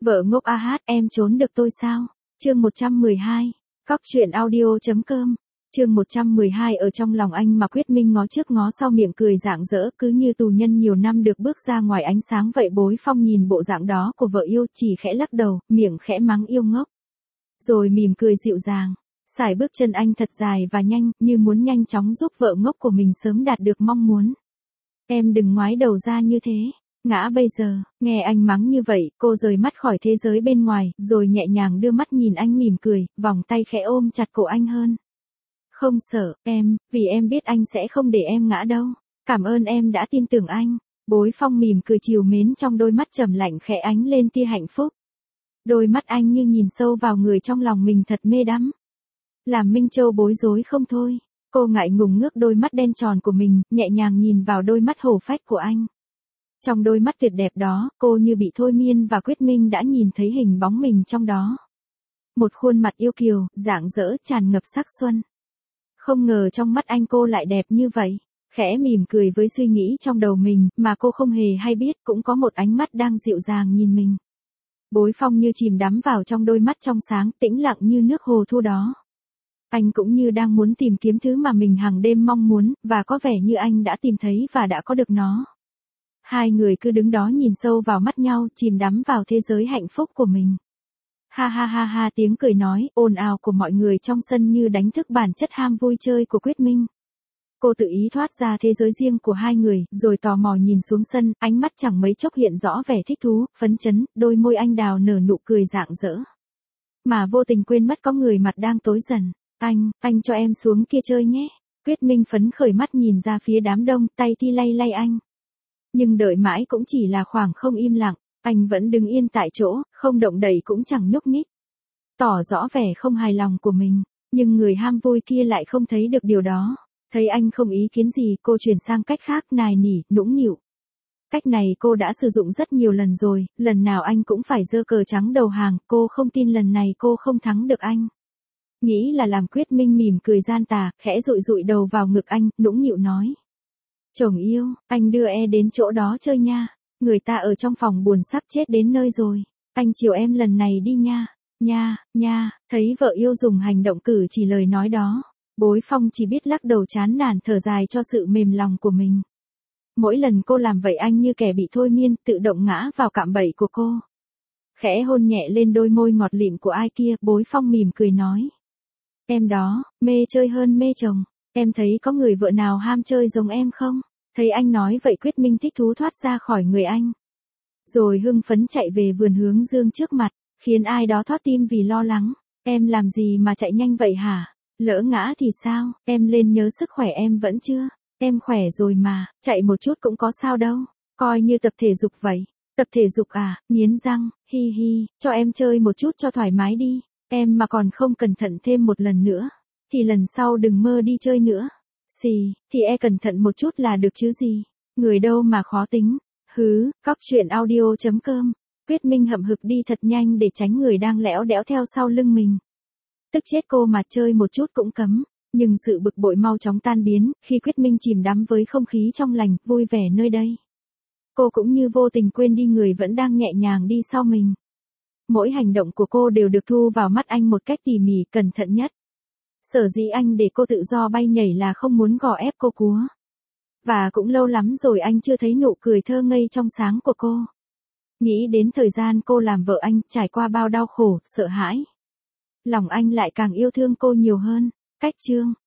Vợ ngốc a hát, em trốn được tôi sao? Chương 112. Cóc truyện audio.com. Chương 112. Ở trong lòng anh mà Quyết Minh ngó trước ngó sau, miệng cười rạng rỡ, cứ như tù nhân nhiều năm được bước ra ngoài ánh sáng vậy. Bối Phong nhìn bộ dạng đó của vợ yêu, chỉ khẽ lắc đầu, miệng khẽ mắng yêu ngốc. Rồi mỉm cười dịu dàng. Sải bước chân anh thật dài và nhanh, như muốn nhanh chóng giúp vợ ngốc của mình sớm đạt được mong muốn. Em đừng ngoái đầu ra như thế. Ngã bây giờ. Nghe anh mắng như vậy, cô rời mắt khỏi thế giới bên ngoài, rồi nhẹ nhàng đưa mắt nhìn anh mỉm cười, vòng tay khẽ ôm chặt cổ anh hơn. Không sợ, em, vì em biết anh sẽ không để em ngã đâu. Cảm ơn em đã tin tưởng anh. Bối Phong mỉm cười trìu mến, trong đôi mắt trầm lạnh khẽ ánh lên tia hạnh phúc. Đôi mắt anh như nhìn sâu vào người trong lòng mình, thật mê đắm. Làm Minh Châu bối rối không thôi. Cô ngại ngùng ngước đôi mắt đen tròn của mình, nhẹ nhàng nhìn vào đôi mắt hổ phách của anh. Trong đôi mắt tuyệt đẹp đó, cô như bị thôi miên và Quyết Minh đã nhìn thấy hình bóng mình trong đó. Một khuôn mặt yêu kiều, rạng rỡ, tràn ngập sắc xuân. Không ngờ trong mắt anh cô lại đẹp như vậy. Khẽ mỉm cười với suy nghĩ trong đầu mình, mà cô không hề hay biết, cũng có một ánh mắt đang dịu dàng nhìn mình. Bối Phong như chìm đắm vào trong đôi mắt trong sáng, tĩnh lặng như nước hồ thu đó. Anh cũng như đang muốn tìm kiếm thứ mà mình hàng đêm mong muốn, và có vẻ như anh đã tìm thấy và đã có được nó. Hai người cứ đứng đó nhìn sâu vào mắt nhau, chìm đắm vào thế giới hạnh phúc của mình. Ha ha ha ha, tiếng cười nói, ồn ào của mọi người trong sân như đánh thức bản chất ham vui chơi của Quyết Minh. Cô tự ý thoát ra thế giới riêng của hai người, rồi tò mò nhìn xuống sân, ánh mắt chẳng mấy chốc hiện rõ vẻ thích thú, phấn chấn, đôi môi anh đào nở nụ cười rạng rỡ. Mà vô tình quên mất có người mặt đang tối dần. Anh cho em xuống kia chơi nhé. Quyết Minh phấn khởi mắt nhìn ra phía đám đông, tay thì lay lay anh. Nhưng đợi mãi cũng chỉ là khoảng không im lặng, anh vẫn đứng yên tại chỗ, không động đậy cũng chẳng nhúc nhích. Tỏ rõ vẻ không hài lòng của mình, nhưng người ham vui kia lại không thấy được điều đó. Thấy anh không ý kiến gì, cô chuyển sang cách khác, nài nỉ, nũng nịu. Cách này cô đã sử dụng rất nhiều lần rồi, lần nào anh cũng phải giơ cờ trắng đầu hàng, cô không tin lần này cô không thắng được anh. Nghĩ là làm. Quyết Minh mỉm cười gian tà, khẽ dụi dụi đầu vào ngực anh, nũng nịu nói. Chồng yêu, anh đưa đến chỗ đó chơi nha. Người ta ở trong phòng buồn sắp chết đến nơi rồi. Anh chiều em lần này đi nha. Nha, thấy vợ yêu dùng hành động cử chỉ lời nói đó. Bối Phong chỉ biết lắc đầu chán nản thở dài cho sự mềm lòng của mình. Mỗi lần cô làm vậy anh như kẻ bị thôi miên, tự động ngã vào cạm bẫy của cô. Khẽ hôn nhẹ lên đôi môi ngọt lịm của ai kia, Bối Phong mỉm cười nói. Em đó, mê chơi hơn mê chồng. Em thấy có người vợ nào ham chơi giống em không? Thấy anh nói vậy, Quyết Minh thích thú thoát ra khỏi người anh. Rồi hưng phấn chạy về vườn hướng dương trước mặt, khiến ai đó thót tim vì lo lắng. Em làm gì mà chạy nhanh vậy hả? Lỡ ngã thì sao? Em lên nhớ sức khỏe em vẫn chưa? Em khỏe rồi mà, chạy một chút cũng có sao đâu. Coi như tập thể dục vậy. Tập thể dục à? Nghiến răng, hi hi, cho em chơi một chút cho thoải mái đi. Em mà còn không cẩn thận thêm một lần nữa, thì lần sau đừng mơ đi chơi nữa. Thì cẩn thận một chút là được chứ gì. Người đâu mà khó tính. Hứ, cóc truyện audio.com. Quyết Minh hậm hực đi thật nhanh để tránh người đang lẽo đẽo theo sau lưng mình. Tức chết cô mà chơi một chút cũng cấm. Nhưng sự bực bội mau chóng tan biến, khi Quyết Minh chìm đắm với không khí trong lành, vui vẻ nơi đây. Cô cũng như vô tình quên đi người vẫn đang nhẹ nhàng đi sau mình. Mỗi hành động của cô đều được thu vào mắt anh một cách tỉ mỉ, cẩn thận nhất. Sở dĩ anh để cô tự do bay nhảy là không muốn gò ép cô cúa. Và cũng lâu lắm rồi anh chưa thấy nụ cười thơ ngây trong sáng của cô. Nghĩ đến thời gian cô làm vợ anh, trải qua bao đau khổ, sợ hãi. Lòng anh lại càng yêu thương cô nhiều hơn. Cách chương